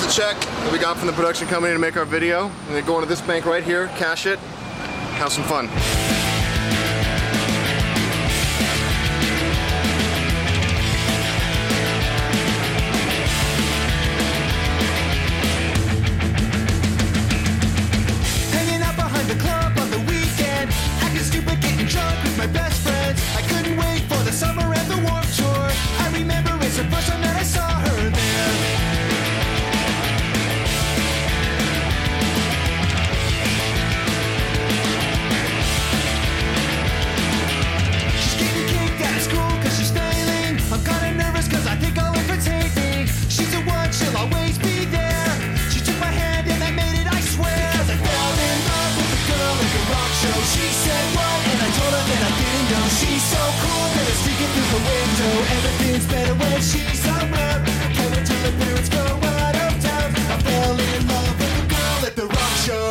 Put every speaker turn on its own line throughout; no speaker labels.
the check that we got from the production company to make our video. And then go into this bank right here, cash it, have some fun.
Hanging out behind the club on the weekend, acting stupid, getting drunk with my best friends. I couldn't wait for the summer and the Warped Tour. I remember it's the first time that I saw her there. She'll always be there. She took my hand and I made it, I swear. 'Cause I fell in love with the girl at the rock show. She said what? And I told her that I didn't know. She's so cool that I'm sneaking through the window. Everything's better when she's around. Can't wait till the parents go out of town. I fell in love with the girl at the rock show.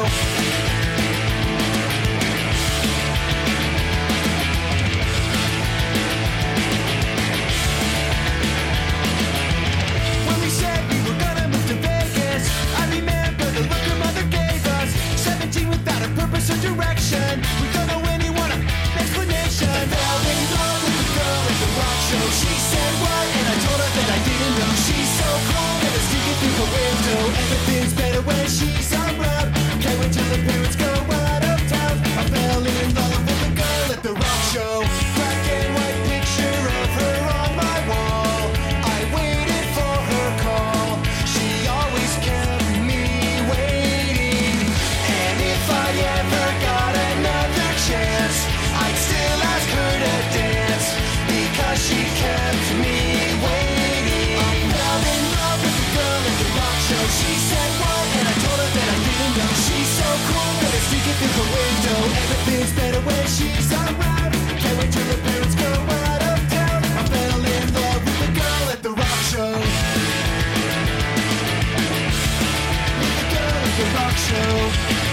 Purpose or direction, we don't know anyone an explanation. I fell in love with the girl at the rock show. She said what? And I told her that I didn't know. She's so cool that I'm sneaking through the window. Everything's better when she's around. Can't wait till the parents go out of town. I fell in love with the girl at the rock show. Black and white picture of her on my wall. I waited for her call. She always kept me waiting. And if I ever got another chance, I'd still ask her to dance, because she kept me waiting. I fell in love with the girl at the rock show. She said what? And I told her that I didn't know. She's so cool that I'm sneaking through the window. Everything's better when she's around. Can't wait till the parents go out of town. I fell in love with the girl at the rock show. With the girl at the rock show.